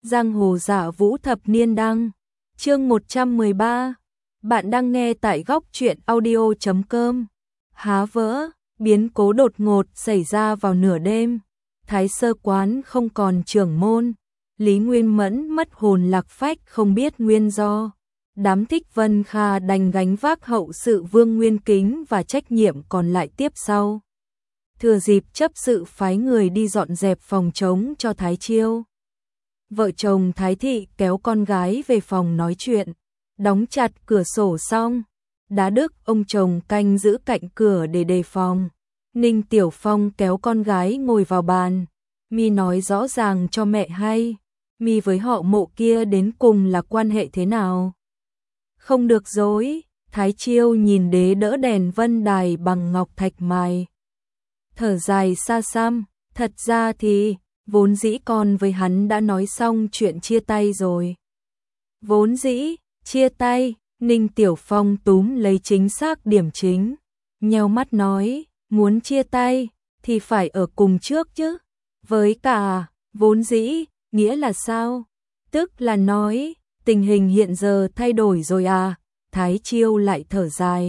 Giang hồ giả vũ thập niên đăng. Chương 113. Bạn đang nghe tại góc truyện audio.com. Há vỡ, biến cố đột ngột xảy ra vào nửa đêm. Thái Sơ quán không còn trưởng môn. Lý Nguyên Mẫn mất hồn lạc phách không biết nguyên do. Đám Thích Vân Kha đành gánh vác hậu sự Vương Nguyên Kính và trách nhiệm còn lại tiếp sau. Thừa dịp chấp sự phái người đi dọn dẹp phòng trống cho Thái Chiêu. Vợ chồng Thái Thị kéo con gái về phòng nói chuyện, đóng chặt cửa sổ xong. Đá Đức ông chồng canh giữ cạnh cửa để đề phòng. Ninh Tiểu Phong kéo con gái ngồi vào bàn. Mi nói rõ ràng cho mẹ hay, Mi với họ Mộ kia đến cùng là quan hệ thế nào. Không được dối. Thái Chiêu nhìn đế đỡ đèn vân đài bằng ngọc thạch mài, thở dài xa xăm. Thật ra thì vốn dĩ con với hắn đã nói xong chuyện chia tay rồi. Vốn dĩ chia tay? Ninh Tiểu Phong túm lấy chính xác điểm chính, nheo mắt nói, muốn chia tay thì phải ở cùng trước chứ. Với cả vốn dĩ nghĩa là sao? Tức là nói tình hình hiện giờ thay đổi rồi à? Thái Chiêu lại thở dài.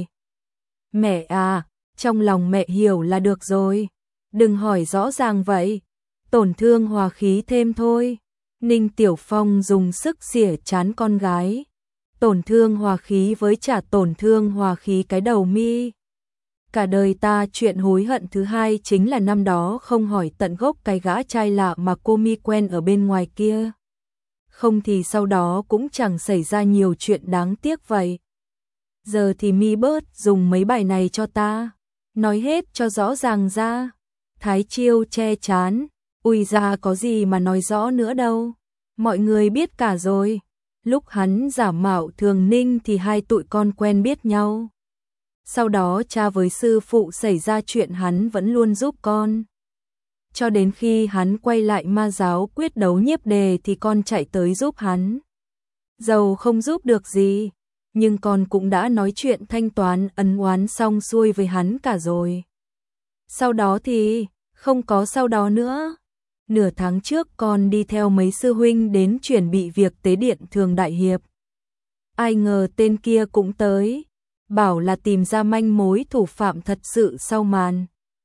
Mẹ à, trong lòng mẹ hiểu là được rồi, đừng hỏi rõ ràng vậy, tổn thương hòa khí thêm thôi. Ninh Tiểu Phong dùng sức xỉa trán con gái. Tổn thương hòa khí với chả tổn thương hòa khí cái đầu Mi. Cả đời ta chuyện hối hận thứ hai chính là năm đó không hỏi tận gốc cái gã trai lạ mà cô Mi quen ở bên ngoài kia. Không thì sau đó cũng chẳng xảy ra nhiều chuyện đáng tiếc vậy. Giờ thì Mi bớt dùng mấy bài này cho ta, nói hết cho rõ ràng ra. Thái Chiêu che chán, ui ra có gì mà nói rõ nữa đâu, mọi người biết cả rồi. Lúc hắn giả mạo Thường Ninh thì hai tụi con quen biết nhau. Sau đó cha với sư phụ xảy ra chuyện hắn vẫn luôn giúp con. Cho đến khi hắn quay lại ma giáo quyết đấu Nhiếp Đề thì con chạy tới giúp hắn. Dầu không giúp được gì, nhưng con cũng đã nói chuyện thanh toán ân oán xong xuôi với hắn cả rồi. Sau đó thì không có sau đó nữa. Nửa tháng trước con đi theo mấy sư huynh đến chuẩn bị việc tế điện Thường Đại Hiệp. Ai ngờ tên kia cũng tới, bảo là tìm ra manh mối thủ phạm thật sự sau màn.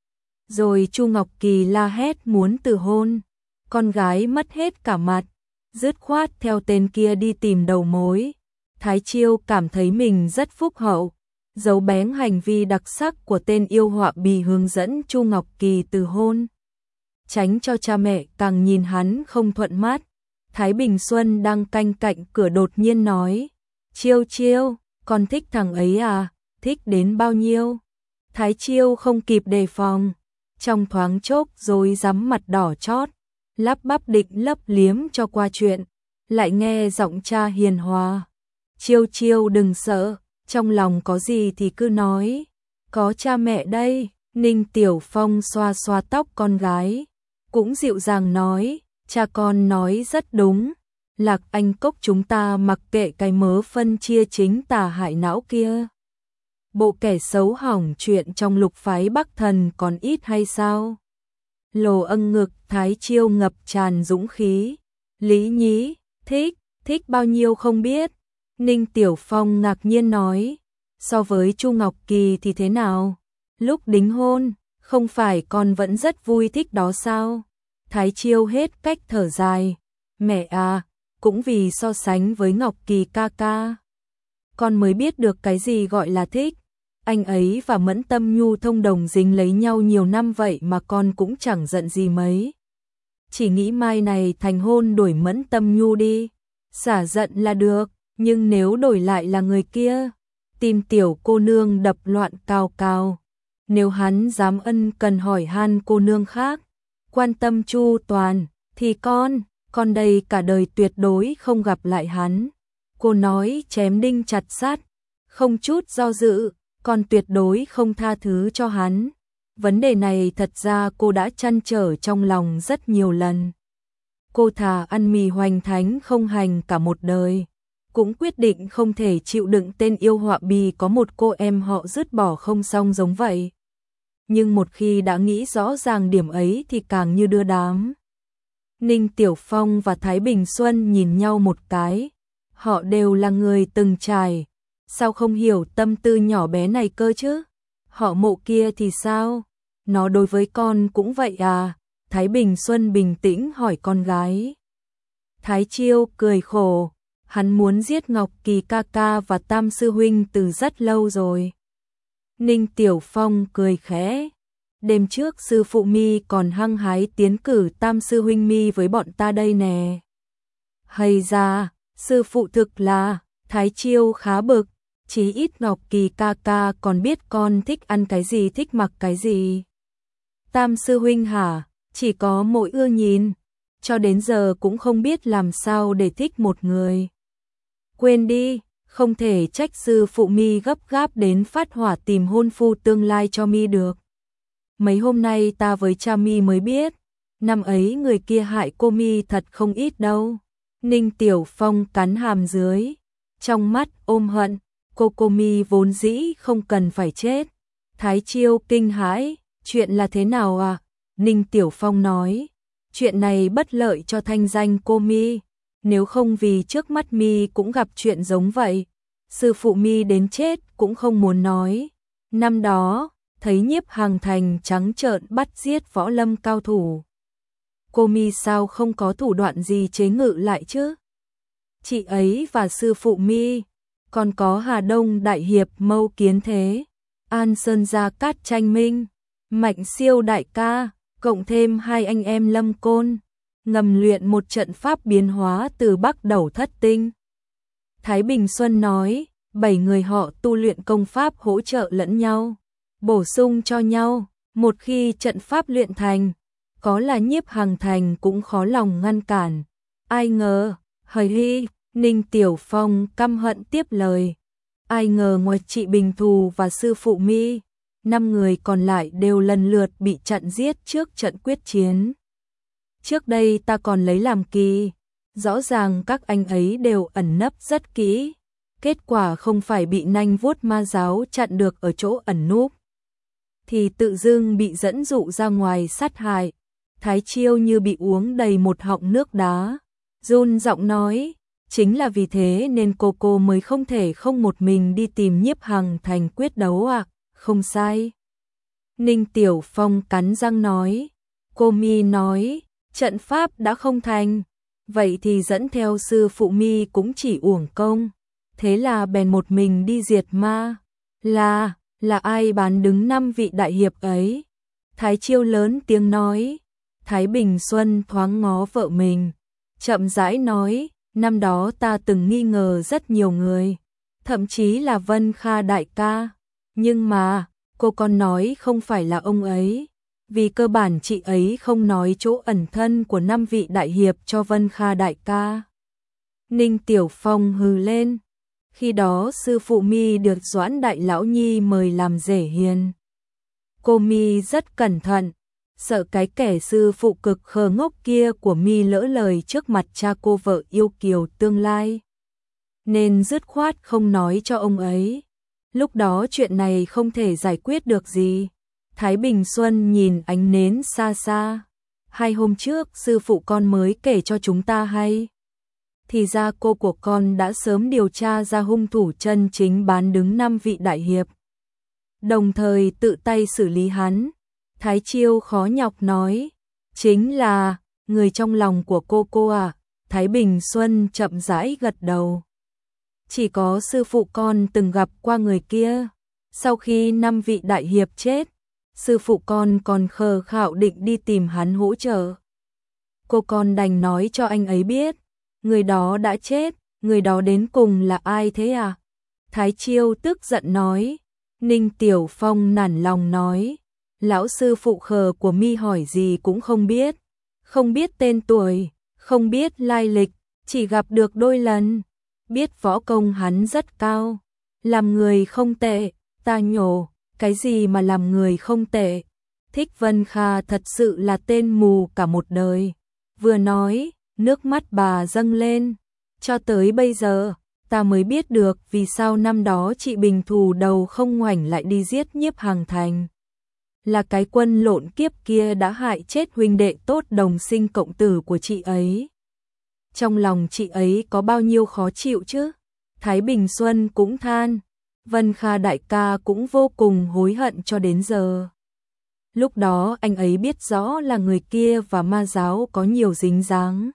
Rồi Chu Ngọc Kỳ la hét muốn từ hôn, con gái mất hết cả mặt, dứt khoát theo tên kia đi tìm đầu mối. Thái Chiêu cảm thấy mình rất phúc hậu, giấu bén hành vi đặc sắc của tên yêu họa bì hướng dẫn Chu Ngọc Kỳ từ hôn, tránh cho cha mẹ càng nhìn hắn không thuận mắt. Thái Bình Xuân đang canh cạnh cửa đột nhiên nói, Chiêu Chiêu, con thích thằng ấy à? Thích đến bao nhiêu? Thái Chiêu không kịp đề phòng, trong thoáng chốc rồi rắm mặt đỏ chót, lắp bắp định lấp liếm cho qua chuyện, lại nghe giọng cha hiền hòa. Chiêu Chiêu đừng sợ, trong lòng có gì thì cứ nói, có cha mẹ đây. Ninh Tiểu Phong xoa xoa tóc con gái, cũng dịu dàng nói, cha con nói rất đúng, Lạc Anh Cốc chúng ta mặc kệ cái mớ phân chia chính tà hại não kia. Bộ kẻ xấu hỏng chuyện trong lục phái Bắc Thần còn ít hay sao? Lồ âng ngực. Thái Chiêu ngập tràn dũng khí. Lý nhí, thích bao nhiêu không biết. Ninh Tiểu Phong ngạc nhiên nói, so với Chu Ngọc Kỳ thì thế nào? Lúc đính hôn, không phải con vẫn rất vui thích đó sao? Thái Chiêu hết cách thở dài, mẹ à, cũng vì so sánh với Ngọc Kỳ ca ca, con mới biết được cái gì gọi là thích. Anh ấy và Mẫn Tâm Nhu thông đồng dính lấy nhau nhiều năm vậy mà con cũng chẳng giận gì mấy. Chỉ nghĩ mai này thành hôn đuổi Mẫn Tâm Nhu đi, xả giận là được, nhưng nếu đổi lại là người kia, tim tiểu cô nương đập loạn cào cào. Nếu hắn dám ân cần hỏi han cô nương khác, quan tâm chu toàn, thì con đây cả đời tuyệt đối không gặp lại hắn. Cô nói chém đinh chặt sắt, không chút do dự, con tuyệt đối không tha thứ cho hắn. Vấn đề này thật ra cô đã trăn trở trong lòng rất nhiều lần. Cô thà ăn mì hoành thánh không hành cả một đời, cũng quyết định không thể chịu đựng tên yêu họa bì có một cô em họ dứt bỏ không xong giống vậy. Nhưng một khi đã nghĩ rõ ràng điểm ấy thì càng như đưa đám. Ninh Tiểu Phong và Thái Bình Xuân nhìn nhau một cái, họ đều là người từng trải, sao không hiểu tâm tư nhỏ bé này cơ chứ? Họ Mộ kia thì sao? Nó đối với con cũng vậy à? Thái Bình Xuân bình tĩnh hỏi con gái. Thái Chiêu cười khổ, hắn muốn giết Ngọc Kỳ ca ca và Tam sư huynh từ rất lâu rồi. Ninh Tiểu Phong cười khẽ, đêm trước sư phụ mi còn hăng hái tiến cử Tam sư huynh mi với bọn ta đây nè. Hay ra, sư phụ thực là, Thái Chiêu khá bực, chí ít Ngọc Kỳ ca ca còn biết con thích ăn cái gì, thích mặc cái gì. Tam sư huynh hả, chỉ có mỗi ưa nhìn, cho đến giờ cũng không biết làm sao để thích một người. Quên đi, không thể trách sư phụ mi gấp gáp đến phát hỏa tìm hôn phu tương lai cho mi được. Mấy hôm nay ta với cha mi mới biết, năm ấy người kia hại cô mi thật không ít đâu. Ninh Tiểu Phong cắn hàm dưới, trong mắt ôm hận, cô mi vốn dĩ không cần phải chết. Thái Chiêu kinh hãi, chuyện là thế nào à? Ninh Tiểu Phong nói, chuyện này bất lợi cho thanh danh cô mi, nếu không vì trước mắt mi cũng gặp chuyện giống vậy, sư phụ mi đến chết cũng không muốn nói. Năm đó, thấy Nhiếp Hằng Thành trắng trợn bắt giết võ lâm cao thủ. Cô mi sao không có thủ đoạn gì chế ngự lại chứ? Chị ấy và sư phụ mi, còn có Hà Đông Đại Hiệp Mâu Kiến Thế, An Sơn Gia Cát Tranh Minh, Mạnh Siêu đại ca, cộng thêm hai anh em Lâm Côn, ngầm luyện một trận pháp biến hóa từ Bắc Đẩu Thất Tinh. Thái Bình Xuân nói, 7 người họ tu luyện công pháp hỗ trợ lẫn nhau, bổ sung cho nhau, một khi trận pháp luyện thành, có là Nhiếp Hằng Thành cũng khó lòng ngăn cản. Ai ngờ, hời hi, Ninh Tiểu Phong căm hận tiếp lời. Ai ngờ ngoài chị Bình Thù và sư phụ mi, 5 người còn lại đều lần lượt bị chặn giết trước trận quyết chiến. Trước đây ta còn lấy làm kỳ, rõ ràng các anh ấy đều ẩn nấp rất kỹ, kết quả không phải bị nanh vuốt ma giáo chặn được ở chỗ ẩn núp, thì tự dưng bị dẫn dụ ra ngoài sát hại. Thái Chiêu như bị uống đầy một họng nước đá, run giọng nói, chính là vì thế nên cô mới không thể không một mình đi tìm Nhiếp Hằng Thành quyết đấu à? Không sai. Ninh Tiểu Phong cắn răng nói, cô mi nói, trận pháp đã không thành, vậy thì dẫn theo sư phụ mi cũng chỉ uổng công, thế là bèn một mình đi diệt ma. Là ai bán đứng 5 vị đại hiệp ấy? Thái Chiêu lớn tiếng nói. Thái Bình Xuân thoáng ngó vợ mình, chậm rãi nói, năm đó ta từng nghi ngờ rất nhiều người, thậm chí là Vân Kha đại ca, nhưng mà, cô còn nói không phải là ông ấy, vì cơ bản chị ấy không nói chỗ ẩn thân của 5 vị đại hiệp cho Vân Kha đại ca. Ninh Tiểu Phong hừ lên, khi đó sư phụ mi được Doãn Đại Lão Nhi mời làm rể hiền. Cô mi rất cẩn thận, sợ cái kẻ sư phụ cực khờ ngốc kia của mi lỡ lời trước mặt cha cô vợ yêu kiều tương lai, nên dứt khoát không nói cho ông ấy. Lúc đó chuyện này không thể giải quyết được gì. Thái Bình Xuân nhìn ánh nến xa xa. 2 hôm trước sư phụ con mới kể cho chúng ta hay. Thì ra cô của con đã sớm điều tra ra hung thủ chân chính bán đứng 5 vị đại hiệp, đồng thời tự tay xử lý hắn. Thái Chiêu khó nhọc nói, chính là người trong lòng của cô à? Thái Bình Xuân chậm rãi gật đầu. Chỉ có sư phụ con từng gặp qua người kia. Sau khi 5 vị đại hiệp chết, sư phụ con còn khờ khạo định đi tìm hắn hỗ trợ. Cô con đành nói cho anh ấy biết, người đó đã chết, người đó đến cùng là ai thế à? Thái Chiêu tức giận nói. Ninh Tiểu Phong nản lòng nói, lão sư phụ khờ của mi hỏi gì cũng không biết tên tuổi, không biết lai lịch, chỉ gặp được đôi lần, biết võ công hắn rất cao, làm người không tệ. Ta nhổ, cái gì mà làm người không tệ, Thích Vân Kha thật sự là tên mù cả một đời. Vừa nói, nước mắt bà dâng lên, cho tới bây giờ, ta mới biết được vì sao năm đó chị Bình Thù đầu không ngoảnh lại đi giết Nhiếp Hằng Thành. là cái quân lộn kiếp kia đã hại chết huynh đệ tốt đồng sinh cộng tử của chị ấy. Trong lòng chị ấy có bao nhiêu khó chịu chứ? Thái Bình Xuân cũng than, Vân Kha đại ca cũng vô cùng hối hận cho đến giờ. Lúc đó anh ấy biết rõ là người kia và ma giáo có nhiều dính dáng.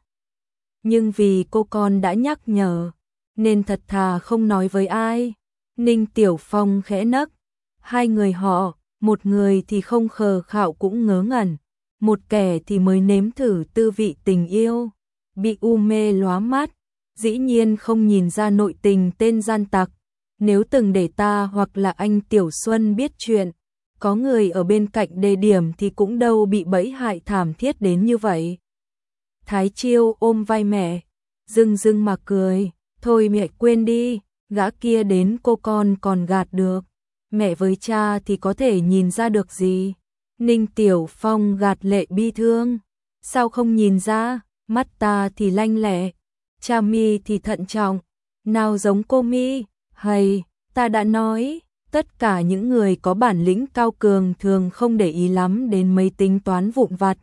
Nhưng vì cô con đã nhắc nhở, nên thật thà không nói với ai. Ninh Tiểu Phong khẽ nấc, hai người họ, một người thì không khờ khạo cũng ngớ ngẩn, một kẻ thì mới nếm thử tư vị tình yêu, bị u mê lóa mắt, dĩ nhiên không nhìn ra nội tình tên gian tặc. Nếu từng để ta hoặc là anh Tiểu Xuân biết chuyện, có người ở bên cạnh đề điểm thì cũng đâu bị bẫy hại thảm thiết đến như vậy. Thái Chiêu ôm vai mẹ, rưng rưng mà cười, thôi mẹ quên đi, gã kia đến cô con còn gạt được, mẹ với cha thì có thể nhìn ra được gì. Ninh Tiểu Phong gạt lệ bi thương, sao không nhìn ra, mắt ta thì lanh lẹ, cha mi thì thận trọng, nào giống cô mi, hay, ta đã nói, tất cả những người có bản lĩnh cao cường thường không để ý lắm đến mấy tính toán vụn vặt.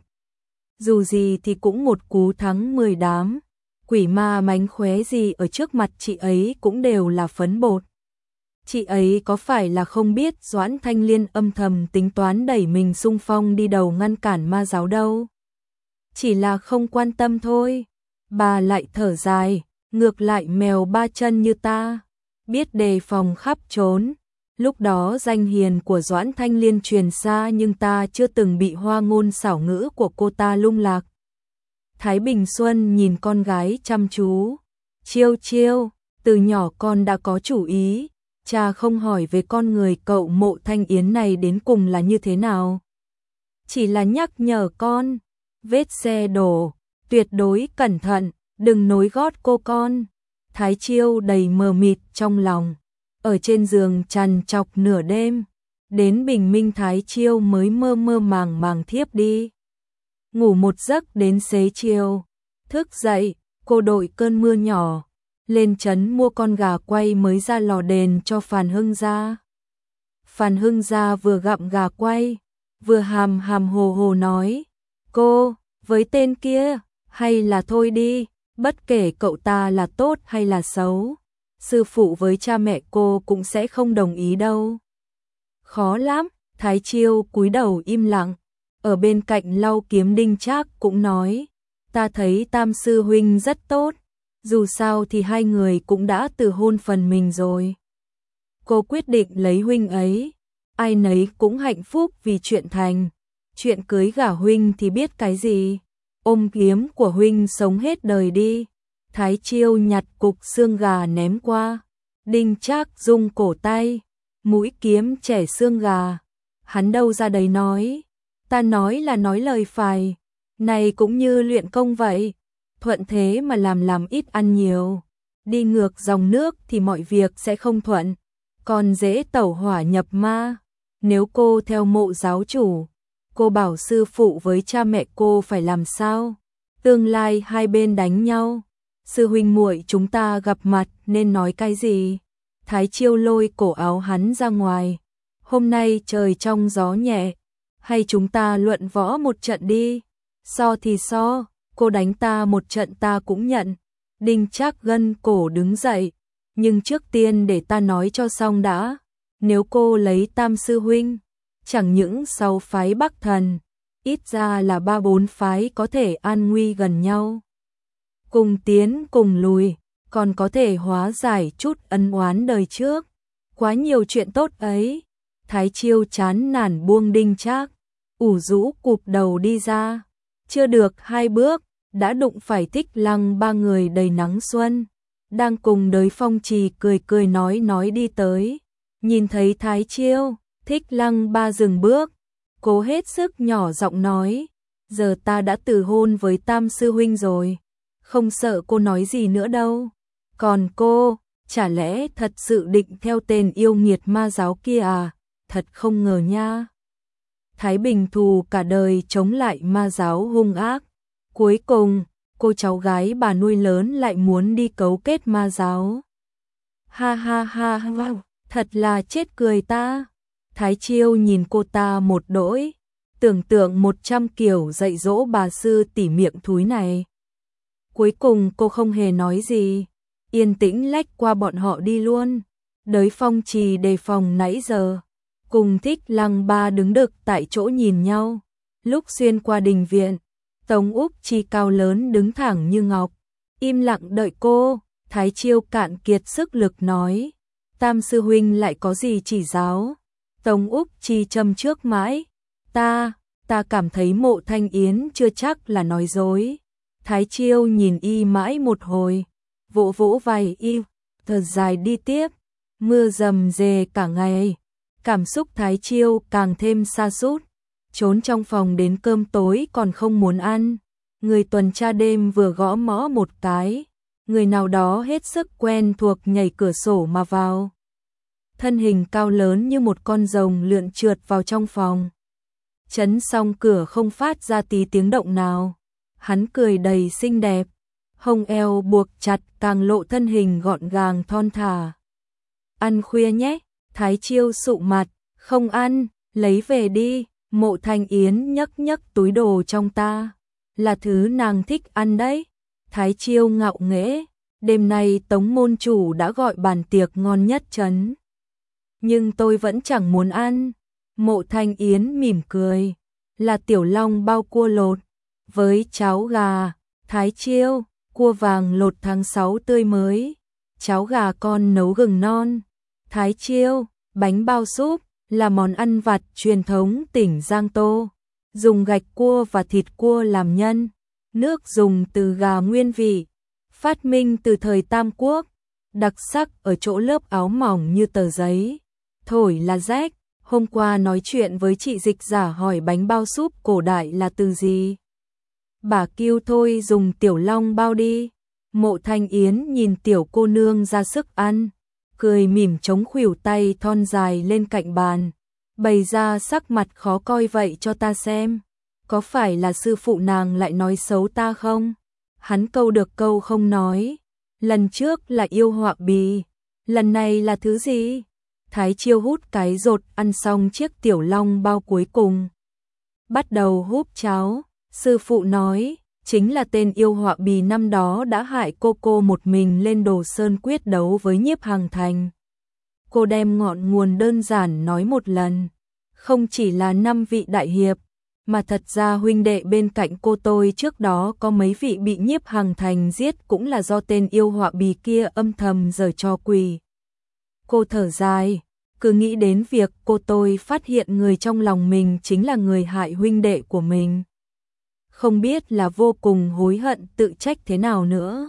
Dù gì thì cũng một cú thắng 10 đám, quỷ ma mánh khóe gì ở trước mặt chị ấy cũng đều là phấn bột. Chị ấy có phải là không biết Doãn Thanh Liên âm thầm tính toán đẩy mình xung phong đi đầu ngăn cản ma giáo đâu. Chỉ là không quan tâm thôi. Bà lại thở dài, ngược lại mèo ba chân như ta, biết đề phòng khắp trốn. Lúc đó danh hiền của Doãn Thanh Liên truyền xa nhưng ta chưa từng bị hoa ngôn xảo ngữ của cô ta lung lạc. Thái Bình Xuân nhìn con gái chăm chú. Chiêu chiêu, từ nhỏ con đã có chủ ý, cha không hỏi về con người cậu Mộ Thanh Yến này đến cùng là như thế nào. Chỉ là nhắc nhở con, vết xe đổ, tuyệt đối cẩn thận, đừng nối gót cô con. Thái Chiêu đầy mờ mịt trong lòng, ở trên giường trằn trọc nửa đêm, đến bình minh Thái Chiêu mới mơ mơ màng màng thiếp đi. Ngủ một giấc đến xế chiều, thức dậy, cô đội cơn mưa nhỏ, lên trấn mua con gà quay mới ra lò đền cho Phàn Hưng Gia. Phàn Hưng Gia vừa gặm gà quay, vừa hàm hàm hồ hồ nói, cô, với tên kia, hay là thôi đi, bất kể cậu ta là tốt hay là xấu, sư phụ với cha mẹ cô cũng sẽ không đồng ý đâu. Khó lắm, Thái Chiêu cúi đầu im lặng, ở bên cạnh lau kiếm Đinh Trác cũng nói, ta thấy Tam sư huynh rất tốt, dù sao thì hai người cũng đã từ hôn phần mình rồi. Cô quyết định lấy huynh ấy, ai nấy cũng hạnh phúc vì chuyện thành, chuyện cưới gả huynh thì biết cái gì, ôm kiếm của huynh sống hết đời đi. Thái Chiêu nhặt cục xương gà ném qua, Đinh Trác rung cổ tay, mũi kiếm chẻ xương gà, hắn đâu ra đấy nói, ta nói là nói lời phải, này cũng như luyện công vậy, thuận thế mà làm ít ăn nhiều, đi ngược dòng nước thì mọi việc sẽ không thuận, còn dễ tẩu hỏa nhập ma. Nếu cô theo Mộ giáo chủ, cô bảo sư phụ với cha mẹ cô phải làm sao? Tương lai hai bên đánh nhau, sư huynh muội chúng ta gặp mặt nên nói cái gì? Thái Chiêu lôi cổ áo hắn ra ngoài, hôm nay trời trong gió nhẹ, hay chúng ta luận võ một trận đi, so thì so, cô đánh ta một trận ta cũng nhận. Đinh Trác gân cổ đứng dậy, nhưng trước tiên để ta nói cho xong đã, nếu cô lấy Tam sư huynh, chẳng những 6 phái Bắc Thần, ít ra là 3-4 phái có thể an nguy gần nhau. Cùng tiến cùng lùi, còn có thể hóa giải chút ân oán đời trước. Quá nhiều chuyện tốt ấy. Thái Chiêu chán nản buông Đinh Trác, ủ rũ cụp đầu đi ra. Chưa được 2 bước, đã đụng phải Thích Lăng ba người đầy nắng xuân, đang cùng đới phong trì cười cười nói đi tới. Nhìn thấy Thái Chiêu, Thích Lăng ba dừng bước, cố hết sức nhỏ giọng nói, giờ ta đã từ hôn với Tam sư huynh rồi, không sợ cô nói gì nữa đâu. Còn cô, chả lẽ thật sự định theo tên yêu nghiệt ma giáo kia à? Thật không ngờ nha. Thái Bình thù cả đời chống lại ma giáo hung ác, cuối cùng, cô cháu gái bà nuôi lớn lại muốn đi cấu kết ma giáo. Ha ha ha, wow, thật là chết cười ta. Thái Chiêu nhìn cô ta một đỗi, tưởng tượng 100 kiểu dạy dỗ bà sư tỉ miệng thúi này. Cuối cùng cô không hề nói gì, yên tĩnh lách qua bọn họ đi luôn. Đới Phong Trì đề phòng nãy giờ, cùng Thích Lăng Ba đứng đực tại chỗ nhìn nhau. Lúc xuyên qua đình viện, Tống Úc Chi cao lớn đứng thẳng như ngọc, im lặng đợi cô. Thái Chiêu cạn kiệt sức lực nói, Tam sư huynh lại có gì chỉ giáo? Tống Úc Chi châm trước mãi, ta cảm thấy Mộ Thanh Yến chưa chắc là nói dối. Thái Chiêu nhìn y mãi một hồi, vỗ vỗ vai y, thở dài đi tiếp. Mưa rầm rề cả ngày, cảm xúc Thái Chiêu càng thêm sa sút, trốn trong phòng đến cơm tối còn không muốn ăn. Người tuần tra đêm vừa gõ mõ một cái, người nào đó hết sức quen thuộc nhảy cửa sổ mà vào. Thân hình cao lớn như một con rồng lượn trượt vào trong phòng. Chấn xong cửa không phát ra tí tiếng động nào. Hắn cười đầy xinh đẹp, hông eo buộc chặt càng lộ thân hình gọn gàng thon thả. Ăn khuya nhé. Thái Chiêu sụ mặt, không ăn, lấy về đi. Mộ Thanh Yến nhấc nhấc túi đồ trong ta, là thứ nàng thích ăn đấy. Thái Chiêu ngạo nghễ, đêm nay Tống môn chủ đã gọi bàn tiệc ngon nhất trấn, nhưng tôi vẫn chẳng muốn ăn. Mộ Thanh Yến mỉm cười, là tiểu long bao cua lột với cháo gà. Thái Chiêu, cua vàng lột tháng 6 tươi mới, cháo gà con nấu gừng non. Thái Chiêu, bánh bao súp là món ăn vặt truyền thống tỉnh Giang Tô, dùng gạch cua và thịt cua làm nhân, nước dùng từ gà nguyên vị, phát minh từ thời Tam Quốc, đặc sắc ở chỗ lớp áo mỏng như tờ giấy, thổi là rách. Hôm qua nói chuyện với chị dịch giả hỏi bánh bao súp cổ đại là từ gì. Bà kêu thôi dùng tiểu long bao đi. Mộ Thanh Yến nhìn tiểu cô nương ra sức ăn, cười mỉm chống khuỷu tay thon dài lên cạnh bàn, bày ra sắc mặt khó coi vậy cho ta xem. Có phải là sư phụ nàng lại nói xấu ta không? Hắn câu được câu không nói. Lần trước là yêu họa bì, lần này là thứ gì? Thái Chiêu hút cái rột ăn xong chiếc tiểu long bao cuối cùng, bắt đầu húp cháo. Sư phụ nói, chính là tên yêu họa bì năm đó đã hại cô một mình lên Đồ Sơn quyết đấu với Nhiếp Hằng Thành. Cô đem ngọn nguồn đơn giản nói một lần, không chỉ là 5 vị đại hiệp, mà thật ra huynh đệ bên cạnh cô tôi trước đó có mấy vị bị Nhiếp Hằng Thành giết cũng là do tên yêu họa bì kia âm thầm giở trò quỷ. Cô thở dài, cứ nghĩ đến việc cô tôi phát hiện người trong lòng mình chính là người hại huynh đệ của mình, không biết là vô cùng hối hận tự trách thế nào nữa.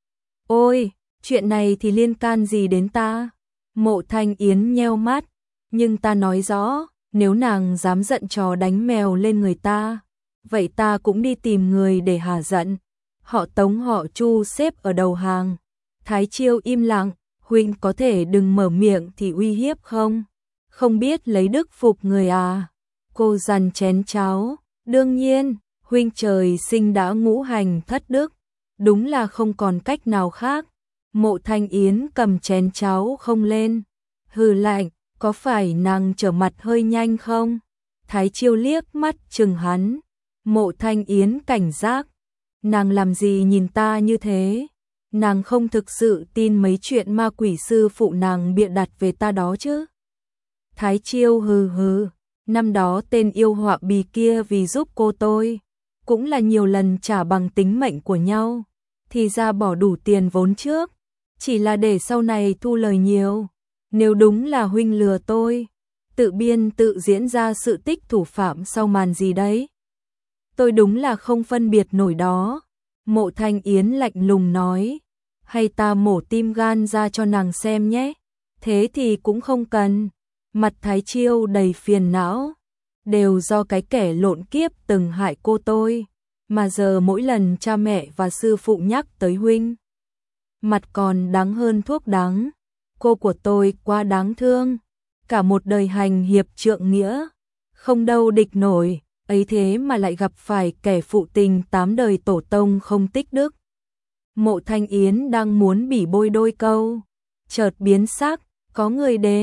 Ôi, chuyện này thì liên can gì đến ta? Mộ Thanh Yến nheo mắt, nhưng ta nói rõ, nếu nàng dám giận trò đánh mèo lên người ta, vậy ta cũng đi tìm người để hả giận. Họ Tống họ Chu xếp ở đầu hàng. Thái Chiêu im lặng, huynh có thể đừng mở miệng thì uy hiếp không? Không biết lấy đức phục người à? Cô dằn chén cháo, đương nhiên, huynh trời sinh đã ngũ hành thất đức, đúng là không còn cách nào khác. Mộ Thanh Yến cầm chén cháo không lên, hừ lạnh, có phải nàng trở mặt hơi nhanh không? Thái Chiêu liếc mắt chừng hắn. Mộ Thanh Yến cảnh giác, nàng làm gì nhìn ta như thế? Nàng không thực sự tin mấy chuyện ma quỷ sư phụ nàng bịa đặt về ta đó chứ? Thái Chiêu hừ hừ, năm đó tên yêu họa bì kia vì giúp cô tôi, cũng là nhiều lần trả bằng tính mệnh của nhau, thì ra bỏ đủ tiền vốn trước, chỉ là để sau này thu lời nhiều. Nếu đúng là huynh lừa tôi, tự biên tự diễn ra sự tích thủ phạm sau màn gì đấy, tôi đúng là không phân biệt nổi đó. Mộ Thanh Yến lạnh lùng nói, hay ta mổ tim gan ra cho nàng xem nhé? Thế thì cũng không cần. Mặt Thái Chiêu đầy phiền não, đều do cái kẻ lộn kiếp từng hại cô tôi, mà giờ mỗi lần cha mẹ và sư phụ nhắc tới huynh, mặt còn đắng hơn thuốc đắng. Cô của tôi quá đáng thương, cả một đời hành hiệp trượng nghĩa, không đâu địch nổi, ấy thế mà lại gặp phải kẻ phụ tình 8 đời tổ tông không tích đức. Mộ Thanh Yến đang muốn bỉ bôi đôi câu, chợt biến sắc, có người đến.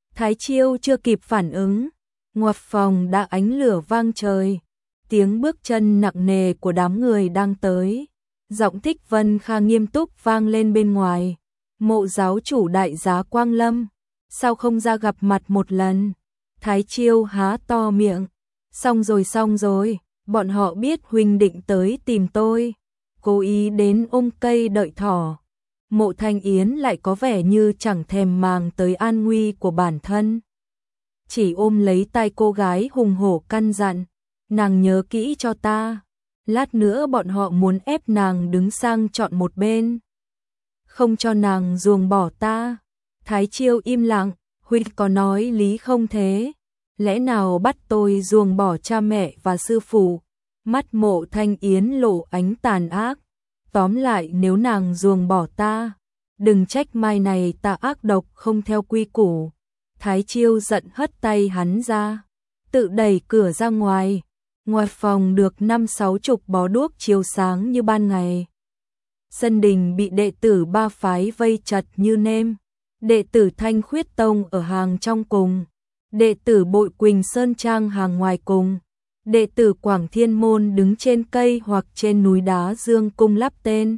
Thái Chiêu chưa kịp phản ứng, ngoặt phòng đã ánh lửa vang trời, tiếng bước chân nặng nề của đám người đang tới. Giọng Thích Vân Kha nghiêm túc vang lên bên ngoài. Mộ giáo chủ đại giá Quang Lâm, sao không ra gặp mặt một lần? Thái Chiêu há to miệng. Xong rồi, bọn họ biết huynh định tới tìm tôi, cố ý đến ôm cây đợi thỏ. Mộ Thanh Yến lại có vẻ như chẳng thèm màng tới an nguy của bản thân. Chỉ ôm lấy tay cô gái hùng hổ căn dặn, nàng nhớ kỹ cho ta, lát nữa bọn họ muốn ép nàng đứng sang chọn một bên. Không cho nàng ruồng bỏ ta. Thái Chiêu im lặng, huynh có nói lý không thế? Lẽ nào bắt tôi ruồng bỏ cha mẹ và sư phụ? Mắt Mộ Thanh Yến lộ ánh tàn ác. Tóm lại nếu nàng ruồng bỏ ta, đừng trách mai này ta ác độc không theo quy củ. Thái Chiêu giận hất tay hắn ra, tự đẩy cửa ra ngoài. Ngoài phòng được 50-60 bó đuốc chiếu sáng như ban ngày. Sân đình bị đệ tử ba phái vây chặt như nêm. Đệ tử Thanh Khuyết Tông ở hàng trong cùng, đệ tử Bội Quỳnh Sơn Trang hàng ngoài cùng, đệ tử Quảng Thiên Môn đứng trên cây hoặc trên núi đá dương cung lắp tên.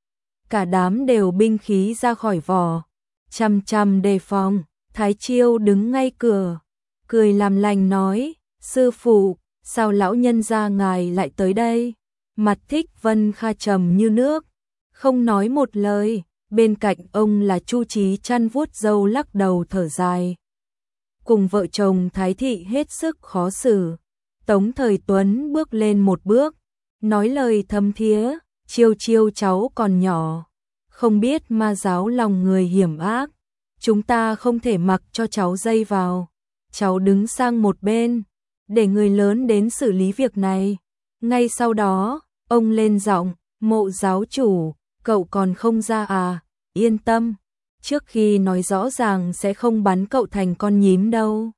Cả đám đều binh khí ra khỏi vỏ, chằm chằm đề phòng. Thái Chiêu đứng ngay cửa, cười làm lành nói, sư phụ, sao lão nhân gia ngài lại tới đây? Mặt Thích Vân Kha trầm như nước, không nói một lời. Bên cạnh ông là Chu Chí Chăn vuốt râu lắc đầu thở dài. Cùng vợ chồng Thái Thị hết sức khó xử. Tống Thời Tuấn bước lên một bước, nói lời thâm thía, Chiêu cháu còn nhỏ, không biết ma giáo lòng người hiểm ác. Chúng ta không thể mặc cho cháu dây vào. Cháu đứng sang một bên, để người lớn đến xử lý việc này. Ngay sau đó, ông lên giọng, Mộ giáo chủ, cậu còn không ra à? Yên tâm, trước khi nói rõ ràng sẽ không bắn cậu thành con nhím đâu.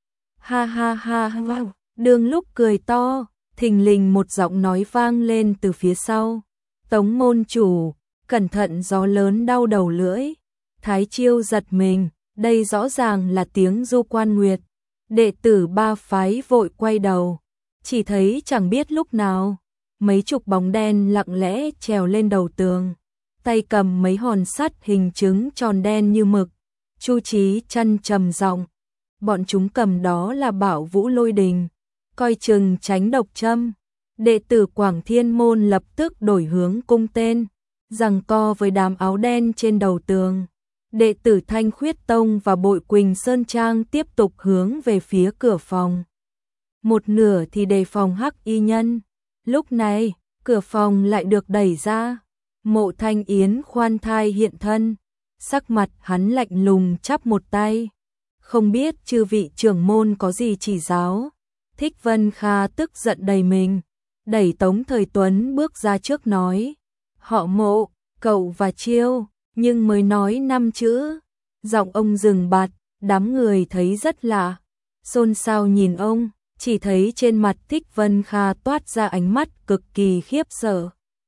Ha ha ha ha. Đương lúc cười to, thình lình một giọng nói vang lên từ phía sau. Tống môn chủ, cẩn thận gió lớn đau đầu lưỡi. Thái Chiêu giật mình, đây rõ ràng là tiếng Du Quan Nguyệt. Đệ tử ba phái vội quay đầu, chỉ thấy chẳng biết lúc nào, mấy chục bóng đen lặng lẽ trèo lên đầu tường, tay cầm mấy hòn sắt hình trứng tròn đen như mực. Chu Chí Chăn trầm giọng, bọn chúng cầm đó là Bảo Vũ Lôi Đình, coi chừng tránh độc châm. Đệ tử Quảng Thiên Môn lập tức đổi hướng cung tên, giằng co với đám áo đen trên đầu tường. Đệ tử Thanh Khuyết Tông và Bội Quỳnh Sơn Trang tiếp tục hướng về phía cửa phòng. Một nửa thì đề phòng Hắc Y Nhân. Lúc này, cửa phòng lại được đẩy ra. Mộ Thanh Yến khoan thai hiện thân, sắc mặt hắn lạnh lùng chắp một tay. Không biết chư vị trưởng môn có gì chỉ giáo. Thích Vân Kha tức giận đầy mình, đẩy Tống Thời Tuấn bước ra trước nói, họ Mộ, cậu và Chiêu, nhưng mới nói 5 chữ. Giọng ông dừng bặt, đám người thấy rất lạ, xôn xao nhìn ông, chỉ thấy trên mặt Thích Vân Kha toát ra ánh mắt cực kỳ khiếp sợ.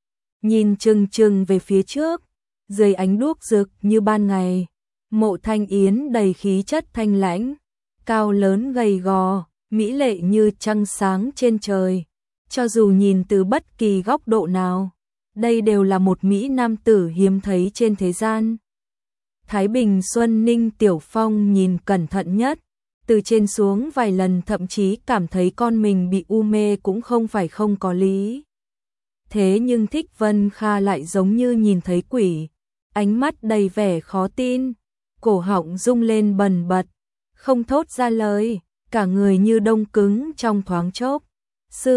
Nhìn chừng về phía trước, dưới ánh đuốc rực như ban ngày, Mộ Thanh Yến đầy khí chất thanh lãnh, cao lớn gầy gò, mỹ lệ như trăng sáng trên trời. Cho dù nhìn từ bất kỳ góc độ nào, đây đều là một mỹ nam tử hiếm thấy trên thế gian. Thái Bình Xuân Ninh Tiểu Phong nhìn cẩn thận nhất, từ trên xuống vài lần thậm chí cảm thấy con mình bị u mê cũng không phải không có lý. Thế nhưng Thích Vân Kha lại giống như nhìn thấy quỷ, ánh mắt đầy vẻ khó tin, cổ họng rung lên bần bật, không thốt ra lời, cả người như đông cứng trong thoáng chốc. Sư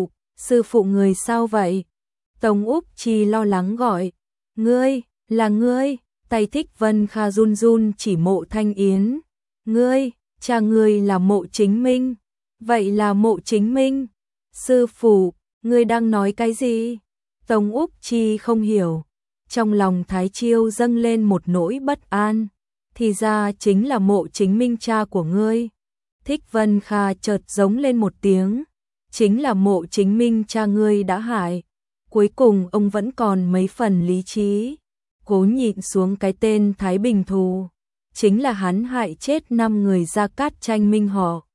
phụ người sao vậy? Tống Úc Chi lo lắng gọi, ngươi, là ngươi? Tay Thích Vân Kha run run chỉ Mộ Thanh Yến, ngươi, cha ngươi là Mộ Chính Minh, vậy là Mộ Chính Minh. Sư phụ, ngươi đang nói cái gì? Tống Úc Chi không hiểu, trong lòng Thái Chiêu dâng lên một nỗi bất an, thì ra chính là Mộ Chính Minh cha của ngươi. Thích Vân Kha chợt giống lên một tiếng, chính là Mộ Chính Minh cha ngươi đã hại. Cuối cùng ông vẫn còn mấy phần lý trí, cố nhịn xuống cái tên Thái Bình thù. chính là hắn hại chết 5 người Gia Cát Tranh Minh họ.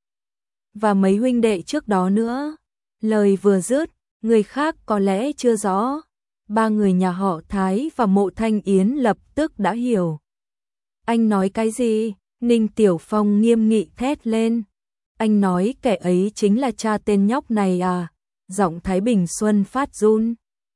Và mấy huynh đệ trước đó nữa. Lời vừa dứt, người khác có lẽ chưa rõ. 3 người nhà họ Thái và Mộ Thanh Yến lập tức đã hiểu. Anh nói cái gì? Ninh Tiểu Phong nghiêm nghị thét lên. Anh nói kẻ ấy chính là cha tên nhóc này à? Giọng Thái Bình Xuân phát run.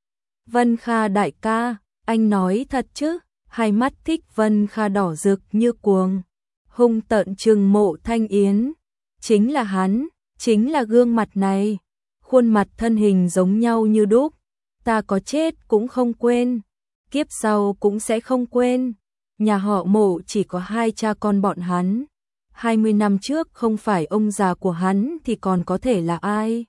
Vân Kha đại ca, anh nói thật chứ? Hai mắt Thích Vân Kha đỏ rực như cuồng. Hung tợn trừng Mộ Thanh Yến. Chính là hắn, chính là gương mặt này. Khuôn mặt thân hình giống nhau như đúc. Ta có chết cũng không quên. Kiếp sau cũng sẽ không quên. Nhà họ Mộ chỉ có 2 cha con bọn hắn. 20 năm trước không phải ông già của hắn thì còn có thể là ai?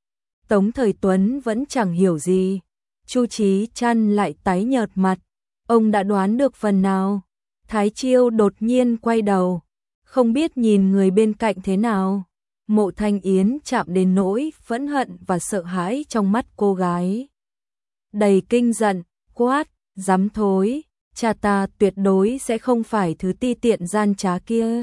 Tống Thời Tuấn vẫn chẳng hiểu gì. Chu Chí Trăn lại tái nhợt mặt. Ông đã đoán được phần nào. Thái Chiêu đột nhiên quay đầu. Không biết nhìn người bên cạnh thế nào. Mộ Thanh Yến chạm đến nỗi phẫn hận và sợ hãi trong mắt cô gái. Đầy kinh giận, quát, dám thối. Cha ta tuyệt đối sẽ không phải thứ ti tiện gian trá kia.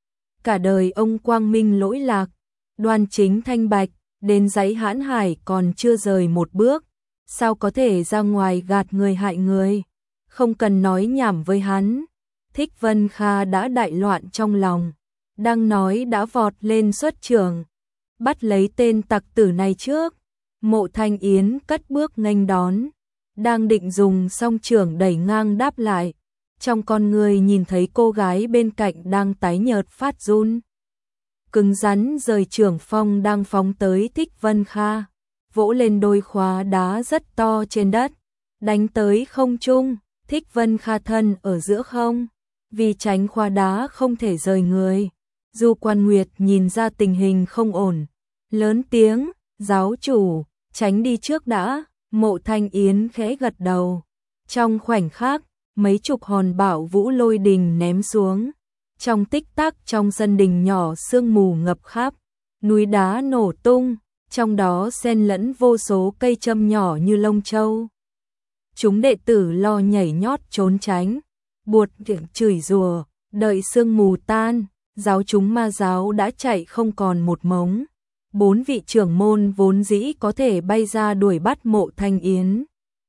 Cả đời ông quang minh lỗi lạc, đoan chính thanh bạch, đến dãy Hãn Hải còn chưa rời một bước. Sao có thể ra ngoài gạt người hại người? Không cần nói nhảm với hắn. Thích Vân Kha đã đại loạn trong lòng. Đang nói đã vọt lên xuất trường. Bắt lấy tên tặc tử này trước. Mộ Thanh Yến cất bước nghênh đón. Đang định dùng song chưởng đẩy ngang đáp lại. Trong con người nhìn thấy cô gái bên cạnh đang tái nhợt phát run. Cứng rắn rời chưởng phong đang phóng tới Thích Vân Kha. Vỗ lên đôi khóa đá rất to trên đất. Đánh tới không trung. Thích Vân Kha thân ở giữa không. Vì tránh khóa đá không thể rời người. Du Quan Nguyệt nhìn ra tình hình không ổn. Lớn tiếng, giáo chủ, tránh đi trước đã. Mộ Thanh Yến khẽ gật đầu. Trong khoảnh khắc, mấy chục hòn bảo vũ lôi đình ném xuống. Trong tích tắc trong sân đình nhỏ sương mù ngập khắp. Núi đá nổ tung, trong đó xen lẫn vô số cây châm nhỏ như lông châu. Chúng đệ tử lo nhảy nhót trốn tránh. Buột miệng chửi rủa, đợi sương mù tan, giáo chúng ma giáo đã chạy không còn một mống. 4 vị trưởng môn vốn dĩ có thể bay ra đuổi bắt Mộ Thanh Yến.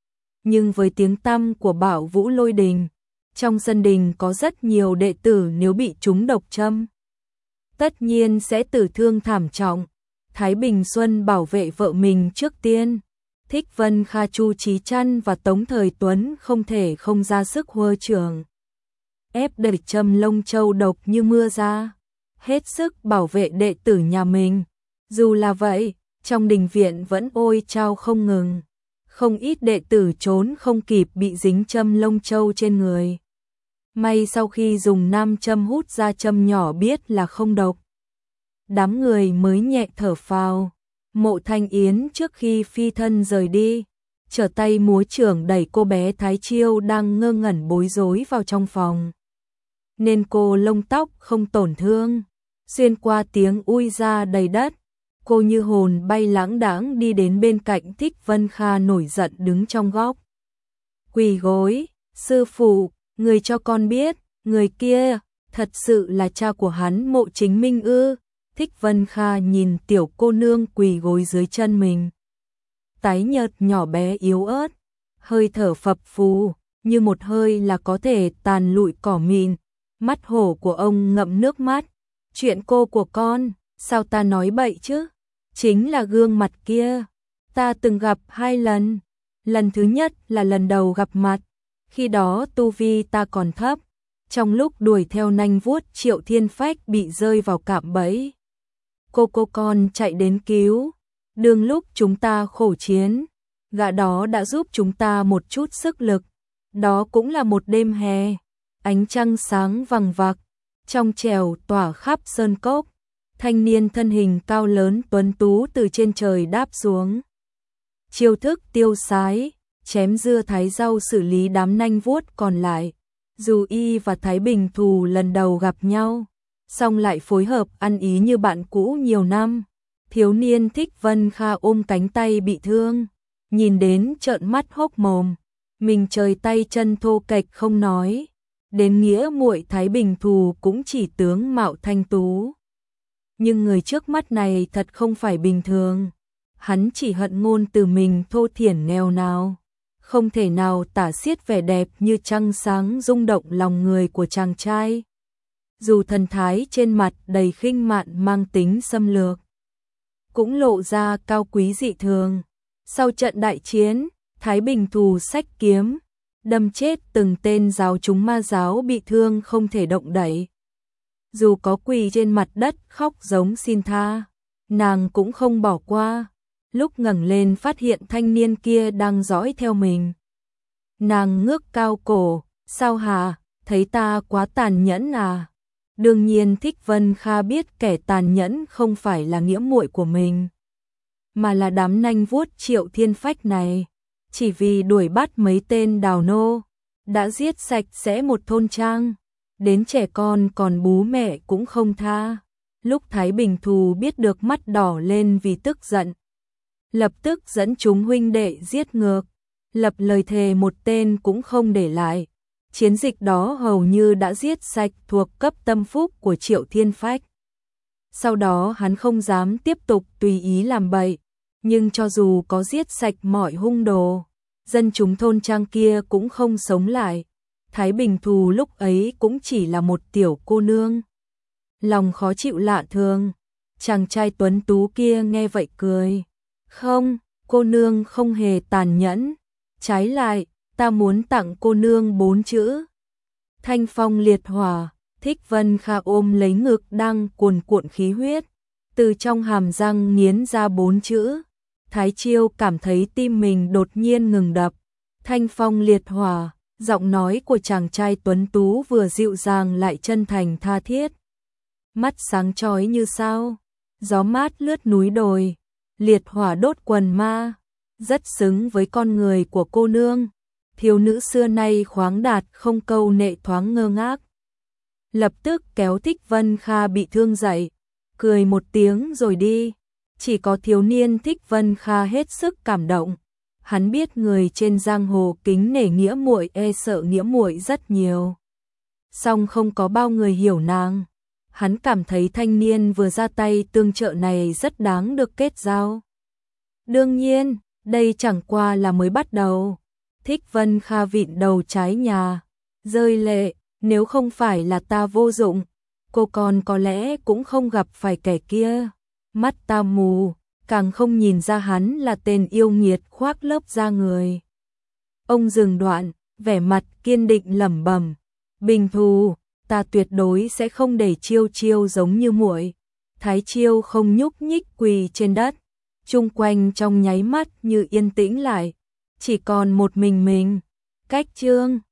Nhưng với tiếng tăm của Bảo Vũ Lôi Đình, trong sân đình có rất nhiều đệ tử nếu bị trúng độc châm. Tất nhiên sẽ tử thương thảm trọng. Thái Bình Xuân bảo vệ vợ mình trước tiên. Thích Vân Kha, Chu Chí Trăn và Tống Thời Tuấn không thể không ra sức hơ trường. Ép đẩy châm lông châu độc như mưa ra. Hết sức bảo vệ đệ tử nhà mình. Dù là vậy, trong đình viện vẫn ôi chao không ngừng. Không ít đệ tử trốn không kịp bị dính châm lông châu trên người. May sau khi dùng nam châm hút ra châm nhỏ biết là không độc. Đám người mới nhẹ thở phào. Mộ Thanh Yến trước khi phi thân rời đi, trở tay múa chưởng đẩy cô bé Thái Chiêu đang ngơ ngẩn bối rối vào trong phòng. Nên cô lông tóc không tổn thương, xuyên qua tiếng ui ra đầy đất. Cô như hồn bay lãng đãng đi đến bên cạnh Thích Vân Kha nổi giận đứng trong góc. Quỳ gối, sư phụ, người cho con biết, người kia, thật sự là cha của hắn Mộ Chính Minh ư? Thích Vân Kha nhìn tiểu cô nương quỳ gối dưới chân mình. Tái nhợt nhỏ bé yếu ớt, hơi thở phập phù, như một hơi là có thể tàn lụi cỏ mịn. Mắt hổ của ông ngậm nước mắt. Chuyện cô của con, sao ta nói bậy chứ? Chính là gương mặt kia. Ta từng gặp 2 lần. Lần thứ nhất là lần đầu gặp mặt. Khi đó tu vi ta còn thấp. Trong lúc đuổi theo nanh vuốt Triệu Thiên Phách bị rơi vào cạm bẫy. Cô con chạy đến cứu. Đương lúc chúng ta khổ chiến, gã đó đã giúp chúng ta một chút sức lực. Đó cũng là một đêm hè. Ánh trăng sáng vằng vặc, trong trẻo tỏa khắp sơn cốc. Thanh niên thân hình cao lớn tuấn tú từ trên trời đáp xuống. Chiêu thức tiêu sái, chém dưa thái rau xử lý đám nanh vuốt còn lại. Dù y và Thái Bình Thù lần đầu gặp nhau, song lại phối hợp ăn ý như bạn cũ nhiều năm. Thiếu niên Thích Vân Kha ôm cánh tay bị thương, nhìn đến trợn mắt hốc mồm. Mình trời tay chân thô kệch không nói, đến nghĩa muội Thái Bình Thù cũng chỉ tướng mạo thanh tú. Nhưng người trước mắt này thật không phải bình thường. Hắn chỉ hận ngôn từ mình thô thiển nghèo nào, không thể nào tả xiết vẻ đẹp như trăng sáng rung động lòng người của chàng trai. Dù thần thái trên mặt đầy khinh mạn mang tính xâm lược, cũng lộ ra cao quý dị thường. Sau trận đại chiến, Thái Bình Thù xách kiếm, đâm chết từng tên giáo chúng ma giáo bị thương không thể động đậy. Dù có quỳ trên mặt đất khóc giống xin tha, nàng cũng không bỏ qua. Lúc ngẩng lên phát hiện thanh niên kia đang dõi theo mình. Nàng ngước cao cổ, sao hả, thấy ta quá tàn nhẫn à? Đương nhiên Thích Vân Kha biết kẻ tàn nhẫn không phải là nghĩa muội của mình, mà là đám nanh vuốt Triệu Thiên Phách này. Chỉ vì đuổi bắt mấy tên đào nô, đã giết sạch sẽ một thôn trang, đến trẻ con còn bú mẹ cũng không tha. Lúc Thái Bình Thù biết được mắt đỏ lên vì tức giận, lập tức dẫn chúng huynh đệ giết ngược, lập lời thề một tên cũng không để lại. Chiến dịch đó hầu như đã giết sạch thuộc cấp tâm phúc của Triệu Thiên Phách. Sau đó hắn không dám tiếp tục tùy ý làm bậy, nhưng cho dù có giết sạch mọi hung đồ, dân chúng thôn trang kia cũng không sống lại. Thái Bình Thù lúc ấy cũng chỉ là một tiểu cô nương, lòng khó chịu lạ thường. Chàng trai tuấn tú kia nghe vậy cười, không, cô nương không hề tàn nhẫn, trái lại, ta muốn tặng cô nương 4 chữ: thanh phong liệt hỏa. Thích Vân Kha ôm lấy ngực đang cuồn cuộn khí huyết, từ trong hàm răng nghiến ra 4 chữ. Thái Chiêu cảm thấy tim mình đột nhiên ngừng đập. Thanh phong liệt hỏa, giọng nói của chàng trai tuấn tú vừa dịu dàng lại chân thành tha thiết. Mắt sáng chói như sao, gió mát lướt núi đồi, liệt hỏa đốt quần ma, rất xứng với con người của cô nương. Thiếu nữ xưa nay khoáng đạt không câu nệ thoáng ngơ ngác. Lập tức kéo Thích Vân Kha bị thương dậy, cười một tiếng rồi đi. Chỉ có thiếu niên Thích Vân Kha hết sức cảm động. Hắn biết người trên giang hồ kính nể nghĩa muội, e sợ nghĩa muội rất nhiều, song không có bao người hiểu nàng. Hắn cảm thấy thanh niên vừa ra tay tương trợ này rất đáng được kết giao. Đương nhiên, đây chẳng qua là mới bắt đầu. Thích Vân Kha vịn đầu trái nhà, rơi lệ, nếu không phải là ta vô dụng, cô còn có lẽ cũng không gặp phải kẻ kia. Mắt ta mù, càng không nhìn ra hắn là tên yêu nghiệt khoác lớp da người. Ông dừng đoạn, vẻ mặt kiên định lẩm bẩm, Bình Thù, ta tuyệt đối sẽ không để Chiêu Chiêu giống như muội. Thái Chiêu không nhúc nhích quỳ trên đất, chung quanh trong nháy mắt như yên tĩnh lại, chỉ còn một mình. Cách chương